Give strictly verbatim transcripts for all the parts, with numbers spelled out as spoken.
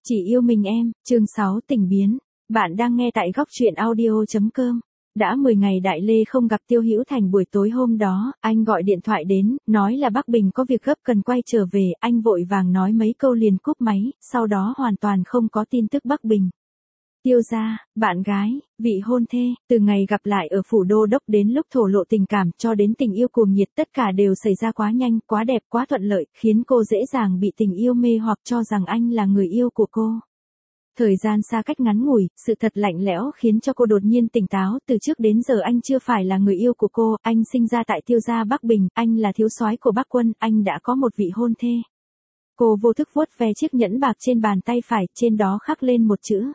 Chỉ yêu mình em, chương sáu tình biến. Bạn đang nghe tại góc truyện audio.com. Đã mười ngày Đại Lê không gặp Tiêu Hữu Thành. Buổi tối hôm đó, anh gọi điện thoại đến, nói là Bắc Bình có việc gấp cần quay trở về, anh vội vàng nói mấy câu liền cúp máy, sau đó hoàn toàn không có tin tức Bắc Bình. Tiêu gia, bạn gái, vị hôn thê, từ ngày gặp lại ở phủ đô đốc đến lúc thổ lộ tình cảm cho đến tình yêu cuồng nhiệt, tất cả đều xảy ra quá nhanh, quá đẹp, quá thuận lợi, khiến cô dễ dàng bị tình yêu mê hoặc cho rằng anh là người yêu của cô. Thời gian xa cách ngắn ngủi, sự thật lạnh lẽo khiến cho cô đột nhiên tỉnh táo, từ trước đến giờ anh chưa phải là người yêu của cô, anh sinh ra tại Tiêu gia Bắc Bình, anh là thiếu soái của Bắc quân, anh đã có một vị hôn thê. Cô vô thức vuốt ve chiếc nhẫn bạc trên bàn tay phải, trên đó khắc lên một chữ.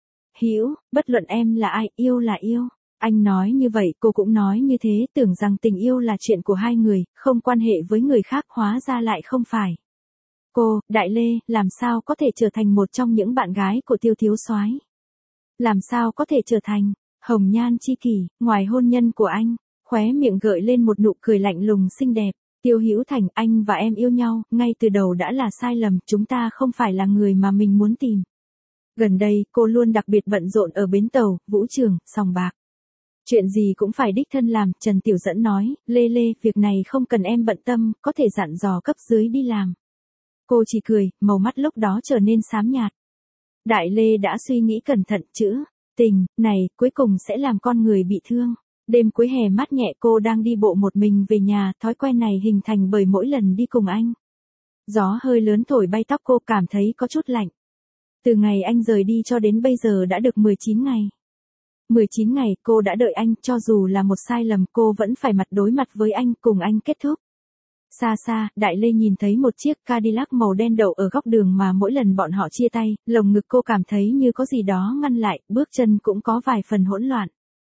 Hữu, bất luận em là ai, yêu là yêu. Anh nói như vậy, cô cũng nói như thế, tưởng rằng tình yêu là chuyện của hai người, không quan hệ với người khác, hóa ra lại không phải. Cô, Đại Lê, làm sao có thể trở thành một trong những bạn gái của Tiêu thiếu soái? Làm sao có thể trở thành hồng nhan chi kỷ, ngoài hôn nhân của anh? Khóe miệng gợi lên một nụ cười lạnh lùng xinh đẹp. Tiêu Hữu Thành, anh và em yêu nhau, ngay từ đầu đã là sai lầm, chúng ta không phải là người mà mình muốn tìm. Gần đây, cô luôn đặc biệt bận rộn ở bến tàu, vũ trường, sòng bạc. Chuyện gì cũng phải đích thân làm, Trần Tiểu Dẫn nói, Lê Lê, việc này không cần em bận tâm, có thể dặn dò cấp dưới đi làm. Cô chỉ cười, màu mắt lúc đó trở nên xám nhạt. Đại Lê đã suy nghĩ cẩn thận, chữ tình này, cuối cùng sẽ làm con người bị thương. Đêm cuối hè mát nhẹ, cô đang đi bộ một mình về nhà, thói quen này hình thành bởi mỗi lần đi cùng anh. Gió hơi lớn thổi bay tóc cô, cảm thấy có chút lạnh. Từ ngày anh rời đi cho đến bây giờ đã được mười chín ngày. mười chín ngày, cô đã đợi anh, cho dù là một sai lầm, cô vẫn phải mặt đối mặt với anh, cùng anh kết thúc. Xa xa, Đại Lê nhìn thấy một chiếc Cadillac màu đen đậu ở góc đường mà mỗi lần bọn họ chia tay, lồng ngực cô cảm thấy như có gì đó ngăn lại, bước chân cũng có vài phần hỗn loạn.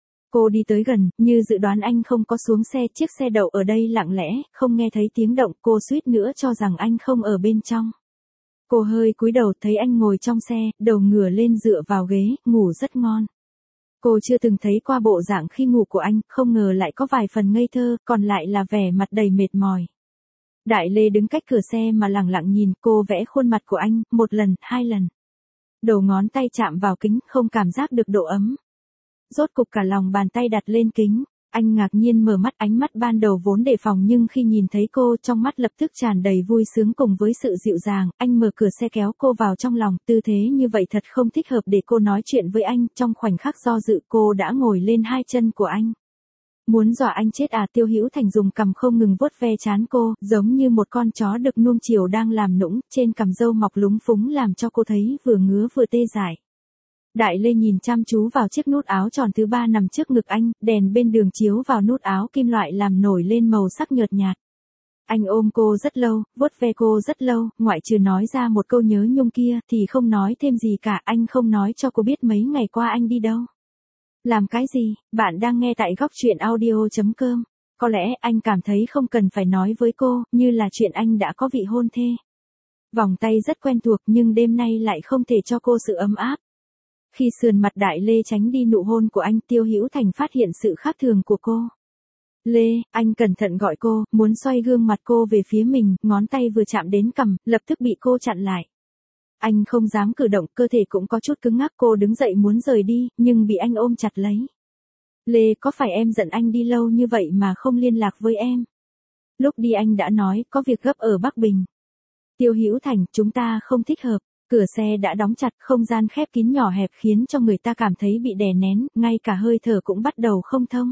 Cô đi tới gần, như dự đoán anh không có xuống xe, chiếc xe đậu ở đây lặng lẽ, không nghe thấy tiếng động, cô suýt nữa cho rằng anh không ở bên trong. Cô hơi cúi đầu, thấy anh ngồi trong xe, đầu ngửa lên dựa vào ghế, ngủ rất ngon. Cô chưa từng thấy qua bộ dạng khi ngủ của anh, không ngờ lại có vài phần ngây thơ, còn lại là vẻ mặt đầy mệt mỏi. Đại Lê đứng cách cửa xe mà lẳng lặng nhìn, cô vẽ khuôn mặt của anh, một lần, hai lần. Đầu ngón tay chạm vào kính, không cảm giác được độ ấm. Rốt cục cả lòng bàn tay đặt lên kính. Anh ngạc nhiên mở mắt, ánh mắt ban đầu vốn đề phòng nhưng khi nhìn thấy cô, trong mắt lập tức tràn đầy vui sướng cùng với sự dịu dàng, anh mở cửa xe kéo cô vào trong lòng, tư thế như vậy thật không thích hợp để cô nói chuyện với anh, trong khoảnh khắc do dự cô đã ngồi lên hai chân của anh. Muốn dọa anh chết à? Tiêu Hữu Thành dùng cằm không ngừng vuốt ve trán cô, giống như một con chó được nuông chiều đang làm nũng, trên cằm râu mọc lúng phúng làm cho cô thấy vừa ngứa vừa tê dại. Đại Lê nhìn chăm chú vào chiếc nút áo tròn thứ ba nằm trước ngực anh, đèn bên đường chiếu vào nút áo kim loại làm nổi lên màu sắc nhợt nhạt. Anh ôm cô rất lâu, vuốt ve cô rất lâu, ngoại trừ nói ra một câu nhớ nhung kia thì không nói thêm gì cả, anh không nói cho cô biết mấy ngày qua anh đi đâu. Làm cái gì? Bạn đang nghe tại góc truyện audio.com. Có lẽ anh cảm thấy không cần phải nói với cô, như là chuyện anh đã có vị hôn thê. Vòng tay rất quen thuộc nhưng đêm nay lại không thể cho cô sự ấm áp. Khi sườn mặt Đại Lê tránh đi nụ hôn của anh, Tiêu Hữu Thành phát hiện sự khác thường của cô. Lê, anh cẩn thận gọi cô, muốn xoay gương mặt cô về phía mình, ngón tay vừa chạm đến cằm, lập tức bị cô chặn lại. Anh không dám cử động, cơ thể cũng có chút cứng ngắc, cô đứng dậy muốn rời đi, nhưng bị anh ôm chặt lấy. Lê, có phải em giận anh đi lâu như vậy mà không liên lạc với em? Lúc đi anh đã nói, có việc gấp ở Bắc Bình. Tiêu Hữu Thành, chúng ta không thích hợp. Cửa xe đã đóng chặt, không gian khép kín nhỏ hẹp khiến cho người ta cảm thấy bị đè nén, ngay cả hơi thở cũng bắt đầu không thông.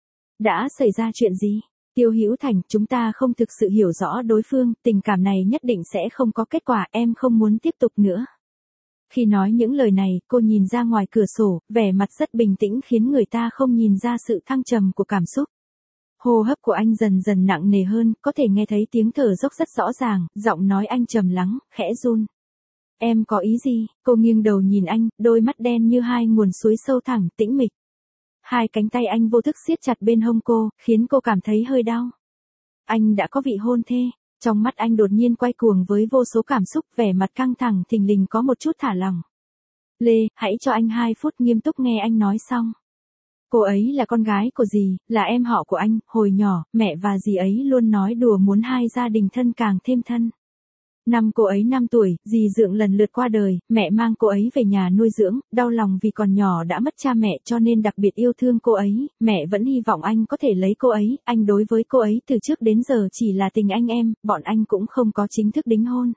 Đã xảy ra chuyện gì? Tiêu Hữu Thành, chúng ta không thực sự hiểu rõ đối phương, tình cảm này nhất định sẽ không có kết quả, em không muốn tiếp tục nữa. Khi nói những lời này, cô nhìn ra ngoài cửa sổ, vẻ mặt rất bình tĩnh khiến người ta không nhìn ra sự thăng trầm của cảm xúc. Hô hấp của anh dần dần nặng nề hơn, có thể nghe thấy tiếng thở dốc rất rõ ràng, giọng nói anh trầm lắng, khẽ run. Em có ý gì? Cô nghiêng đầu nhìn anh, đôi mắt đen như hai nguồn suối sâu thẳm, tĩnh mịch. Hai cánh tay anh vô thức siết chặt bên hông cô, khiến cô cảm thấy hơi đau. Anh đã có vị hôn thê, trong mắt anh đột nhiên quay cuồng với vô số cảm xúc, vẻ mặt căng thẳng thình lình có một chút thả lỏng. Lê, hãy cho anh hai phút nghiêm túc nghe anh nói xong. Cô ấy là con gái của dì, là em họ của anh, hồi nhỏ, mẹ và dì ấy luôn nói đùa muốn hai gia đình thân càng thêm thân. Năm cô ấy năm tuổi, dì Dượng lần lượt qua đời, mẹ mang cô ấy về nhà nuôi dưỡng, đau lòng vì còn nhỏ đã mất cha mẹ cho nên đặc biệt yêu thương cô ấy, mẹ vẫn hy vọng anh có thể lấy cô ấy, anh đối với cô ấy từ trước đến giờ chỉ là tình anh em, bọn anh cũng không có chính thức đính hôn.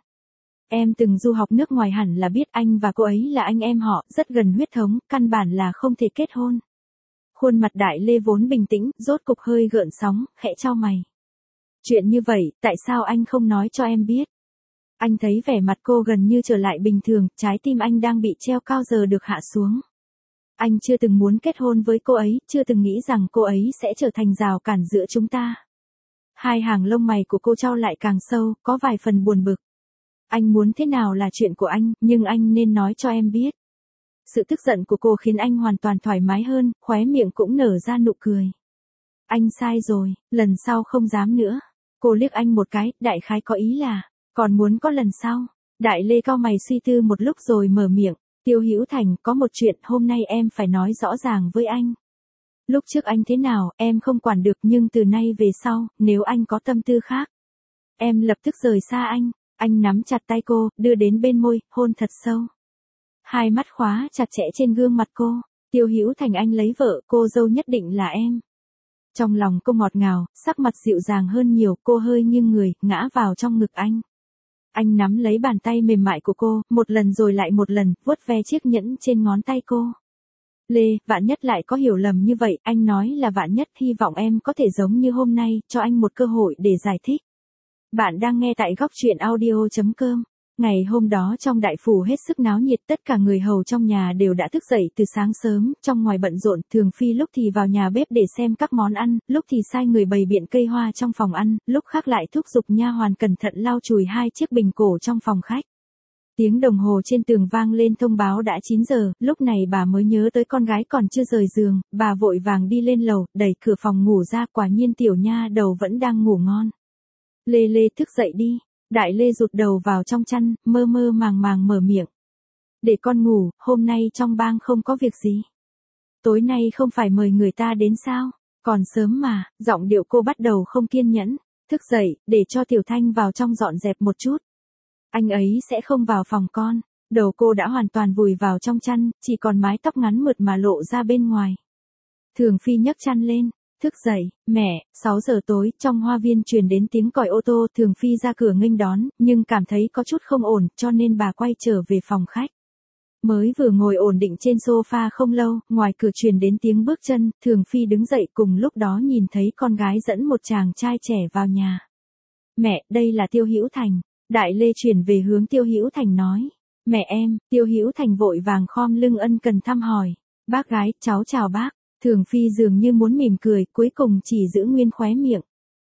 Em từng du học nước ngoài hẳn là biết anh và cô ấy là anh em họ, rất gần huyết thống, căn bản là không thể kết hôn. Khuôn mặt Đại Lê vốn bình tĩnh, rốt cục hơi gợn sóng, khẽ chau mày. Chuyện như vậy, tại sao anh không nói cho em biết? Anh thấy vẻ mặt cô gần như trở lại bình thường, trái tim anh đang bị treo cao giờ được hạ xuống. Anh chưa từng muốn kết hôn với cô ấy, chưa từng nghĩ rằng cô ấy sẽ trở thành rào cản giữa chúng ta. Hai hàng lông mày của cô chau lại càng sâu, có vài phần buồn bực. Anh muốn thế nào là chuyện của anh, nhưng anh nên nói cho em biết. Sự tức giận của cô khiến anh hoàn toàn thoải mái hơn, khóe miệng cũng nở ra nụ cười. Anh sai rồi, lần sau không dám nữa. Cô liếc anh một cái, đại khái có ý là, còn muốn có lần sau. Đại Lê cau mày suy tư một lúc rồi mở miệng, Tiêu Hữu Thành, có một chuyện hôm nay em phải nói rõ ràng với anh. Lúc trước anh thế nào, em không quản được nhưng từ nay về sau, nếu anh có tâm tư khác, em lập tức rời xa anh. Anh nắm chặt tay cô, đưa đến bên môi, hôn thật sâu. Hai mắt khóa chặt chẽ trên gương mặt cô. Tiêu Hữu Thành, anh lấy vợ, cô dâu nhất định là em. Trong lòng cô ngọt ngào, sắc mặt dịu dàng hơn nhiều, cô hơi nghiêng người, ngã vào trong ngực anh. Anh nắm lấy bàn tay mềm mại của cô, một lần rồi lại một lần, vuốt ve chiếc nhẫn trên ngón tay cô. Lê, vạn nhất lại có hiểu lầm như vậy, anh nói là vạn nhất, hy vọng em có thể giống như hôm nay, cho anh một cơ hội để giải thích. Bạn đang nghe tại góc truyện audio chấm com. Ngày hôm đó trong đại phủ hết sức náo nhiệt, tất cả người hầu trong nhà đều đã thức dậy từ sáng sớm, trong ngoài bận rộn, Thường Phi lúc thì vào nhà bếp để xem các món ăn, lúc thì sai người bày biện cây hoa trong phòng ăn, lúc khác lại thúc giục nha hoàn cẩn thận lau chùi hai chiếc bình cổ trong phòng khách. Tiếng đồng hồ trên tường vang lên thông báo đã chín giờ, lúc này bà mới nhớ tới con gái còn chưa rời giường, bà vội vàng đi lên lầu, đẩy cửa phòng ngủ ra, quả nhiên tiểu nha đầu vẫn đang ngủ ngon. Lê Lê thức dậy đi. Đại Lê rụt đầu vào trong chăn, mơ mơ màng màng mở miệng. Để con ngủ, hôm nay trong bang không có việc gì. Tối nay không phải mời người ta đến sao? Còn sớm mà, giọng điệu cô bắt đầu không kiên nhẫn. Thức dậy, để cho Tiểu Thanh vào trong dọn dẹp một chút. Anh ấy sẽ không vào phòng con. Đầu cô đã hoàn toàn vùi vào trong chăn, chỉ còn mái tóc ngắn mượt mà lộ ra bên ngoài. Thường Phi nhấc chăn lên. Thức dậy, mẹ, sáu giờ tối, trong hoa viên truyền đến tiếng còi ô tô, Thường Phi ra cửa nghênh đón, nhưng cảm thấy có chút không ổn, cho nên bà quay trở về phòng khách. Mới vừa ngồi ổn định trên sofa không lâu, ngoài cửa truyền đến tiếng bước chân, Thường Phi đứng dậy cùng lúc đó nhìn thấy con gái dẫn một chàng trai trẻ vào nhà. Mẹ, đây là Tiêu Hữu Thành. Đại Lê chuyển về hướng Tiêu Hữu Thành nói. Mẹ em, Tiêu Hữu Thành vội vàng khom lưng ân cần thăm hỏi. Bác gái, cháu chào bác. Thường Phi dường như muốn mỉm cười, cuối cùng chỉ giữ nguyên khóe miệng.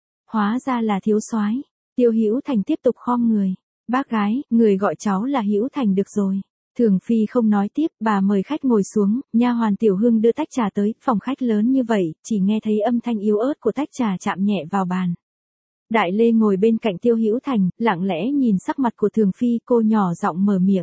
Hóa ra là thiếu soái. Tiêu Hữu Thành tiếp tục khom người. Bác gái, người gọi cháu là Hữu Thành được rồi. Thường Phi không nói tiếp, bà mời khách ngồi xuống, nha hoàn Tiểu Hương đưa tách trà tới, phòng khách lớn như vậy, chỉ nghe thấy âm thanh yếu ớt của tách trà chạm nhẹ vào bàn. Đại Lê ngồi bên cạnh Tiêu Hữu Thành, lặng lẽ nhìn sắc mặt của Thường Phi, cô nhỏ giọng mở miệng.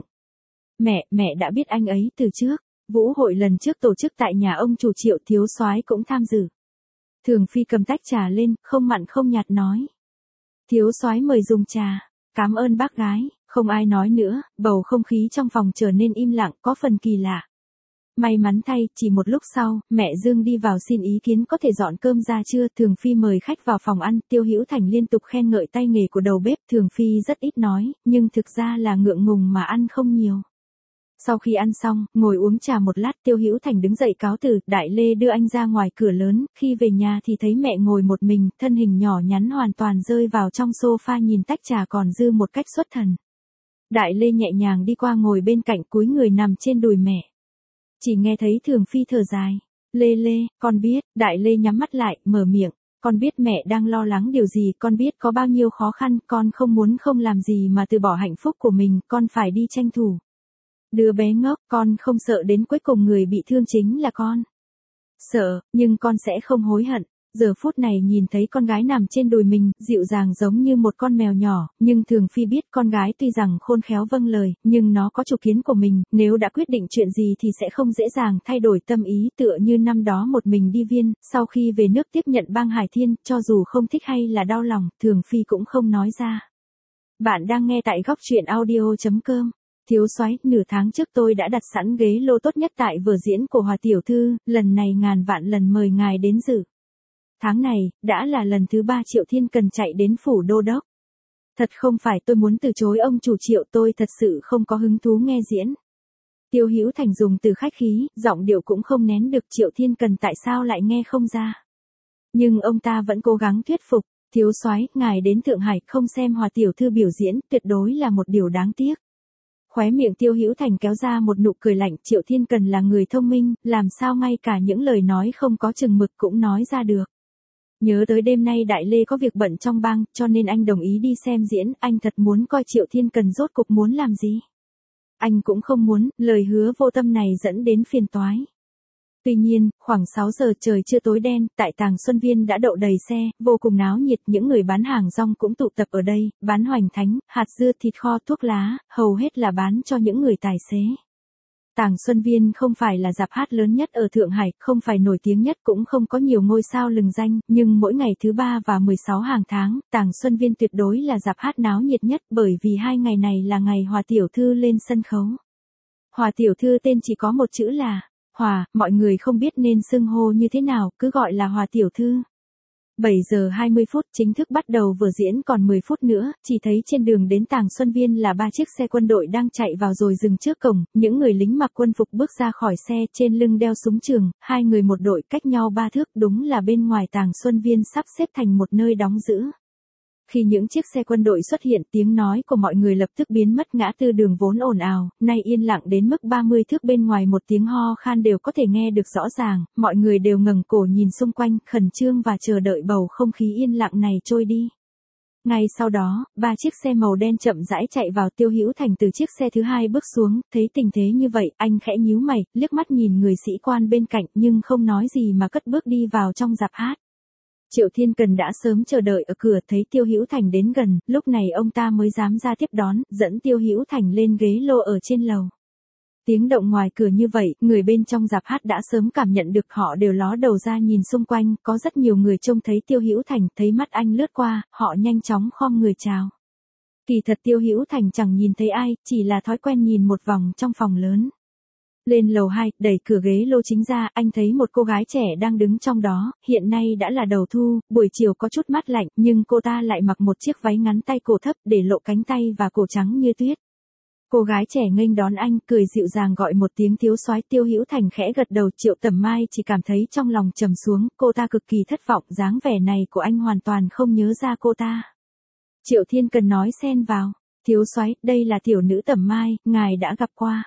Mẹ, mẹ đã biết anh ấy từ trước. Vũ hội lần trước tổ chức tại nhà ông chủ Triệu, thiếu soái cũng tham dự. Thường Phi cầm tách trà lên, không mặn không nhạt nói. Thiếu soái mời dùng trà. Cảm ơn bác gái. Không ai nói nữa, bầu không khí trong phòng trở nên im lặng, có phần kỳ lạ. May mắn thay, chỉ một lúc sau, mẹ Dương đi vào xin ý kiến có thể dọn cơm ra chưa. Thường Phi mời khách vào phòng ăn, Tiêu Hữu Thành liên tục khen ngợi tay nghề của đầu bếp. Thường Phi rất ít nói, nhưng thực ra là ngượng ngùng mà ăn không nhiều. Sau khi ăn xong, ngồi uống trà một lát, Tiêu Hữu Thành đứng dậy cáo từ, Đại Lê đưa anh ra ngoài cửa lớn, khi về nhà thì thấy mẹ ngồi một mình, thân hình nhỏ nhắn hoàn toàn rơi vào trong sofa nhìn tách trà còn dư một cách xuất thần. Đại Lê nhẹ nhàng đi qua ngồi bên cạnh, cúi người nằm trên đùi mẹ. Chỉ nghe thấy Thường Phi thở dài. Lê Lê, con biết, Đại Lê nhắm mắt lại, mở miệng. Con biết mẹ đang lo lắng điều gì, con biết có bao nhiêu khó khăn, con không muốn không làm gì mà từ bỏ hạnh phúc của mình, con phải đi tranh thủ. Đứa bé ngốc, con không sợ đến cuối cùng người bị thương chính là con. Sợ, nhưng con sẽ không hối hận. Giờ phút này nhìn thấy con gái nằm trên đùi mình, dịu dàng giống như một con mèo nhỏ, nhưng Thường Phi biết con gái tuy rằng khôn khéo vâng lời, nhưng nó có chủ kiến của mình, nếu đã quyết định chuyện gì thì sẽ không dễ dàng thay đổi tâm ý, tựa như năm đó một mình đi viên, sau khi về nước tiếp nhận bang Hải Thiên, cho dù không thích hay là đau lòng, Thường Phi cũng không nói ra. Bạn đang nghe tại góc truyện audio.com. Thiếu soái, nửa tháng trước tôi đã đặt sẵn ghế lô tốt nhất tại vở diễn của Hòa tiểu thư, lần này ngàn vạn lần mời ngài đến dự. Tháng này, đã là lần thứ ba Triệu Thiên Cần chạy đến phủ đô đốc. Thật không phải tôi muốn từ chối ông chủ Triệu, tôi thật sự không có hứng thú nghe diễn. Tiêu Hữu Thành dùng từ khách khí, giọng điệu cũng không nén được Triệu Thiên Cần tại sao lại nghe không ra. Nhưng ông ta vẫn cố gắng thuyết phục. Thiếu soái, ngài đến Thượng Hải không xem Hòa tiểu thư biểu diễn, tuyệt đối là một điều đáng tiếc. Khóe miệng Tiêu Hữu Thành kéo ra một nụ cười lạnh, Triệu Thiên Cần là người thông minh, làm sao ngay cả những lời nói không có chừng mực cũng nói ra được. Nhớ tới đêm nay Đại Lê có việc bận trong bang, cho nên anh đồng ý đi xem diễn, anh thật muốn coi Triệu Thiên Cần rốt cục muốn làm gì. Anh cũng không muốn, lời hứa vô tâm này dẫn đến phiền toái. Tuy nhiên, khoảng sáu giờ trời chưa tối đen, tại Tàng Xuân Viên đã đậu đầy xe, vô cùng náo nhiệt, những người bán hàng rong cũng tụ tập ở đây, bán hoành thánh, hạt dưa, thịt kho, thuốc lá, hầu hết là bán cho những người tài xế. Tàng Xuân Viên không phải là rạp hát lớn nhất ở Thượng Hải, không phải nổi tiếng nhất, cũng không có nhiều ngôi sao lừng danh, nhưng mỗi ngày thứ ba và mười sáu hàng tháng, Tàng Xuân Viên tuyệt đối là rạp hát náo nhiệt nhất, bởi vì hai ngày này là ngày Hòa tiểu thư lên sân khấu. Hòa tiểu thư tên chỉ có một chữ là Hòa, mọi người không biết nên xưng hô như thế nào, cứ gọi là Hòa tiểu thư. bảy giờ hai mươi phút chính thức bắt đầu vở diễn, còn mười phút nữa, chỉ thấy trên đường đến Tàng Xuân Viên là ba chiếc xe quân đội đang chạy vào rồi dừng trước cổng, những người lính mặc quân phục bước ra khỏi xe, trên lưng đeo súng trường, hai người một đội cách nhau ba thước, đúng là bên ngoài Tàng Xuân Viên sắp xếp thành một nơi đóng giữ. Khi những chiếc xe quân đội xuất hiện, tiếng nói của mọi người lập tức biến mất, ngã tư đường vốn ồn ào, nay yên lặng đến mức ba mươi thước, bên ngoài một tiếng ho khan đều có thể nghe được rõ ràng, mọi người đều ngẩng cổ nhìn xung quanh, khẩn trương và chờ đợi bầu không khí yên lặng này trôi đi. Ngay sau đó, ba chiếc xe màu đen chậm rãi chạy vào, Tiêu Hữu Thành từ chiếc xe thứ hai bước xuống, thấy tình thế như vậy, anh khẽ nhíu mày, liếc mắt nhìn người sĩ quan bên cạnh nhưng không nói gì mà cất bước đi vào trong rạp hát. Triệu Thiên Cần đã sớm chờ đợi ở cửa, thấy Tiêu Hữu Thành đến gần, lúc này ông ta mới dám ra tiếp đón, dẫn Tiêu Hữu Thành lên ghế lô ở trên lầu. Tiếng động ngoài cửa như vậy, người bên trong rạp hát đã sớm cảm nhận được, họ đều ló đầu ra nhìn xung quanh, có rất nhiều người trông thấy Tiêu Hữu Thành, thấy mắt anh lướt qua, họ nhanh chóng khom người chào. Kỳ thật Tiêu Hữu Thành chẳng nhìn thấy ai, chỉ là thói quen nhìn một vòng trong phòng lớn. Lên lầu hai, đẩy cửa ghế lô chính ra, anh thấy một cô gái trẻ đang đứng trong đó, hiện nay đã là đầu thu, buổi chiều có chút mát lạnh, nhưng cô ta lại mặc một chiếc váy ngắn tay cổ thấp, để lộ cánh tay và cổ trắng như tuyết. Cô gái trẻ nghênh đón anh, cười dịu dàng gọi một tiếng thiếu soái. Tiêu Hữu Thành khẽ gật đầu, Triệu Tầm Mai chỉ cảm thấy trong lòng trầm xuống, cô ta cực kỳ thất vọng, dáng vẻ này của anh hoàn toàn không nhớ ra cô ta. Triệu Thiên Cần nói xen vào, thiếu soái, đây là tiểu nữ Tầm Mai, ngài đã gặp qua.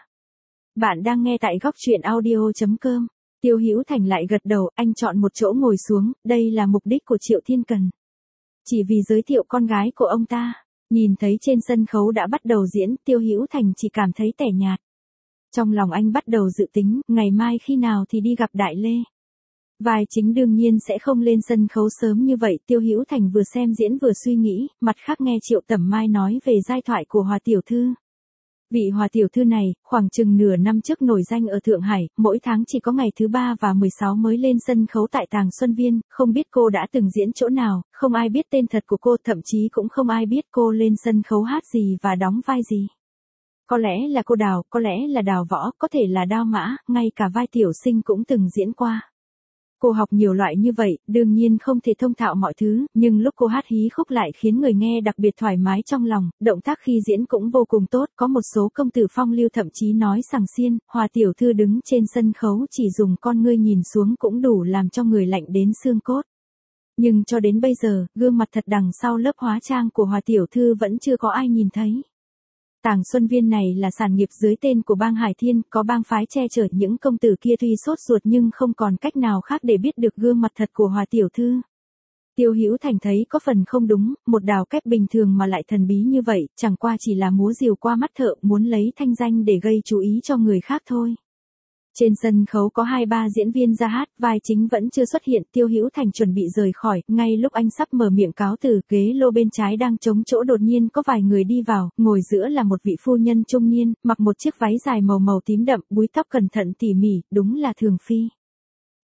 Bạn đang nghe tại góc truyện audio.com. Tiêu Hữu Thành lại gật đầu, anh chọn một chỗ ngồi xuống, đây là mục đích của Triệu Thiên Cần. Chỉ vì giới thiệu con gái của ông ta. Nhìn thấy trên sân khấu đã bắt đầu diễn, Tiêu Hữu Thành chỉ cảm thấy tẻ nhạt. Trong lòng anh bắt đầu dự tính, ngày mai khi nào thì đi gặp Đại Lê. Vai chính đương nhiên sẽ không lên sân khấu sớm như vậy, Tiêu Hữu Thành vừa xem diễn vừa suy nghĩ, mặt khác nghe Triệu Tầm Mai nói về giai thoại của Hòa tiểu thư. Vị Hòa tiểu thư này, khoảng chừng nửa năm trước nổi danh ở Thượng Hải, mỗi tháng chỉ có ngày thứ ba và mười sáu mới lên sân khấu tại Tàng Xuân Viên, không biết cô đã từng diễn chỗ nào, không ai biết tên thật của cô, thậm chí cũng không ai biết cô lên sân khấu hát gì và đóng vai gì. Có lẽ là cô Đào, có lẽ là Đào Võ, có thể là Đao Mã, ngay cả vai tiểu sinh cũng từng diễn qua. Cô học nhiều loại như vậy, đương nhiên không thể thông thạo mọi thứ, nhưng lúc cô hát hí khúc lại khiến người nghe đặc biệt thoải mái trong lòng, động tác khi diễn cũng vô cùng tốt, có một số công tử phong lưu thậm chí nói sằng xiên, Hòa tiểu thư đứng trên sân khấu chỉ dùng con ngươi nhìn xuống cũng đủ làm cho người lạnh đến xương cốt. Nhưng cho đến bây giờ, gương mặt thật đằng sau lớp hóa trang của Hòa tiểu thư vẫn chưa có ai nhìn thấy. Tàng Xuân Viên này là sản nghiệp dưới tên của bang Hải Thiên, có bang phái che chở, những công tử kia tuy sốt ruột nhưng không còn cách nào khác để biết được gương mặt thật của Hòa tiểu thư. Tiêu Hữu Thành thấy có phần không đúng, một đào kép bình thường mà lại thần bí như vậy, chẳng qua chỉ là múa rìu qua mắt thợ, muốn lấy thanh danh để gây chú ý cho người khác thôi. Trên sân khấu có hai ba diễn viên ra hát, vai chính vẫn chưa xuất hiện, Tiêu Hữu Thành chuẩn bị rời khỏi, ngay lúc anh sắp mở miệng cáo từ, ghế lô bên trái đang trống chỗ đột nhiên có vài người đi vào, ngồi giữa là một vị phu nhân trung niên, mặc một chiếc váy dài màu màu tím đậm, búi tóc cẩn thận tỉ mỉ, đúng là Thường Phi.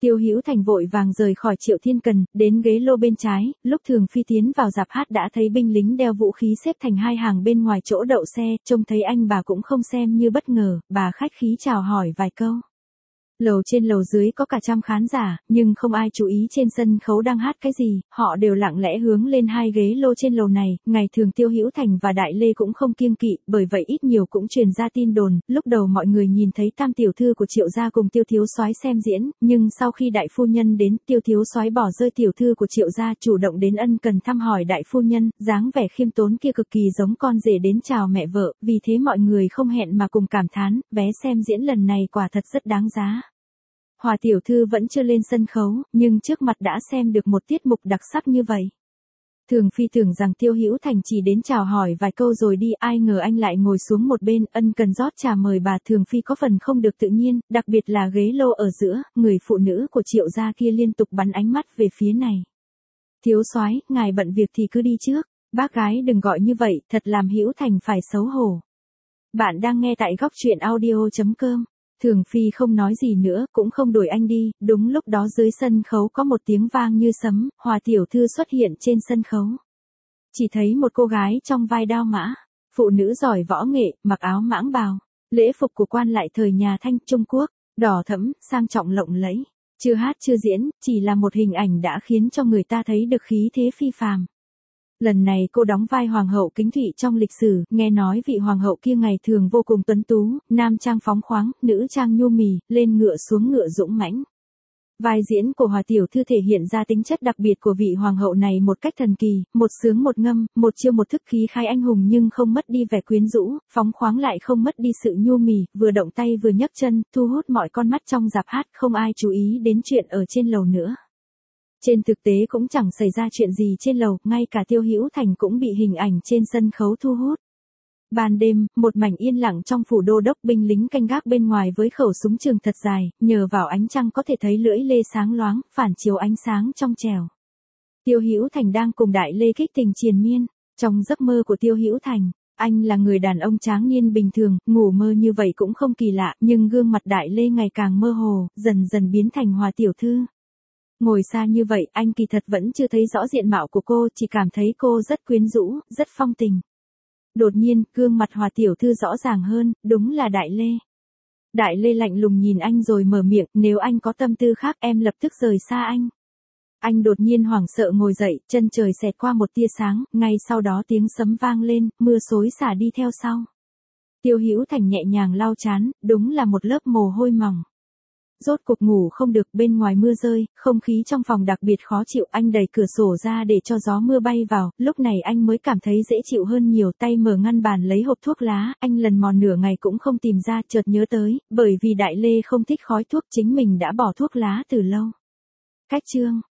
Tiêu Hữu Thành vội vàng rời khỏi Triệu Thiên Cần, đến ghế lô bên trái, lúc Thường Phi tiến vào rạp hát đã thấy binh lính đeo vũ khí xếp thành hai hàng bên ngoài chỗ đậu xe, trông thấy anh bà cũng không xem như bất ngờ, bà khách khí chào hỏi vài câu. Lầu trên lầu dưới có cả trăm khán giả, nhưng không ai chú ý trên sân khấu đang hát cái gì, họ đều lặng lẽ hướng lên hai ghế lô trên lầu này, ngày thường Tiêu Hữu Thành và Đại Lê cũng không kiêng kỵ, bởi vậy ít nhiều cũng truyền ra tin đồn, lúc đầu mọi người nhìn thấy tam tiểu thư của Triệu gia cùng Tiêu thiếu soái xem diễn, nhưng sau khi đại phu nhân đến, Tiêu thiếu soái bỏ rơi tiểu thư của Triệu gia chủ động đến ân cần thăm hỏi đại phu nhân, dáng vẻ khiêm tốn kia cực kỳ giống con rể đến chào mẹ vợ, vì thế mọi người không hẹn mà cùng cảm thán, vé xem diễn lần này quả thật rất đáng giá. Hòa tiểu thư vẫn chưa lên sân khấu, nhưng trước mặt đã xem được một tiết mục đặc sắc như vậy. Thường Phi tưởng rằng Tiêu Hữu Thành chỉ đến chào hỏi vài câu rồi đi, ai ngờ anh lại ngồi xuống một bên, ân cần rót trà mời bà. Thường Phi có phần không được tự nhiên, đặc biệt là ghế lô ở giữa, người phụ nữ của Triệu gia kia liên tục bắn ánh mắt về phía này. Thiếu soái, ngài bận việc thì cứ đi trước, bác gái đừng gọi như vậy, thật làm Hữu Thành phải xấu hổ. Bạn đang nghe tại góc truyện audio chấm com. Thường Phi không nói gì nữa, cũng không đuổi anh đi, đúng lúc đó dưới sân khấu có một tiếng vang như sấm, Hòa tiểu thư xuất hiện trên sân khấu. Chỉ thấy một cô gái trong vai đao mã, phụ nữ giỏi võ nghệ, mặc áo mãng bào, lễ phục của quan lại thời nhà Thanh Trung Quốc, đỏ thẫm, sang trọng lộng lẫy, chưa hát chưa diễn, chỉ là một hình ảnh đã khiến cho người ta thấy được khí thế phi phàm. Lần này cô đóng vai hoàng hậu Kính Thụy trong lịch sử, nghe nói vị hoàng hậu kia ngày thường vô cùng tuấn tú, nam trang phóng khoáng, nữ trang nhu mì, lên ngựa xuống ngựa dũng mãnh. Vai diễn của Hòa tiểu thư thể hiện ra tính chất đặc biệt của vị hoàng hậu này một cách thần kỳ, một sướng một ngâm, một chiêu một thức khí khai anh hùng nhưng không mất đi vẻ quyến rũ, phóng khoáng lại không mất đi sự nhu mì, vừa động tay vừa nhấc chân, thu hút mọi con mắt trong rạp hát, không ai chú ý đến chuyện ở trên lầu nữa. Trên thực tế cũng chẳng xảy ra chuyện gì trên lầu, ngay cả Tiêu Hữu Thành cũng bị hình ảnh trên sân khấu thu hút. Ban đêm, một mảnh yên lặng trong phủ đô đốc, binh lính canh gác bên ngoài với khẩu súng trường thật dài, nhờ vào ánh trăng có thể thấy lưỡi lê sáng loáng, phản chiếu ánh sáng trong trẻo. Tiêu Hữu Thành đang cùng Đại Lê kích tình triền miên, trong giấc mơ của Tiêu Hữu Thành, anh là người đàn ông tráng niên bình thường, ngủ mơ như vậy cũng không kỳ lạ, nhưng gương mặt Đại Lê ngày càng mơ hồ, dần dần biến thành Hòa tiểu thư. Ngồi xa như vậy, anh kỳ thật vẫn chưa thấy rõ diện mạo của cô, chỉ cảm thấy cô rất quyến rũ, rất phong tình. Đột nhiên, gương mặt Hòa tiểu thư rõ ràng hơn, đúng là Đại Lê. Đại Lê lạnh lùng nhìn anh rồi mở miệng, nếu anh có tâm tư khác em lập tức rời xa anh. Anh đột nhiên hoảng sợ ngồi dậy, chân trời xẹt qua một tia sáng, ngay sau đó tiếng sấm vang lên, mưa xối xả đi theo sau. Tiêu Hữu Thành nhẹ nhàng lau trán, đúng là một lớp mồ hôi mỏng. Rốt cuộc ngủ không được, bên ngoài mưa rơi, không khí trong phòng đặc biệt khó chịu, anh đẩy cửa sổ ra để cho gió mưa bay vào, lúc này anh mới cảm thấy dễ chịu hơn nhiều, tay mở ngăn bàn lấy hộp thuốc lá, anh lần mò nửa ngày cũng không tìm ra, chợt nhớ tới, bởi vì Đại Lê không thích khói thuốc, chính mình đã bỏ thuốc lá từ lâu. Cách chương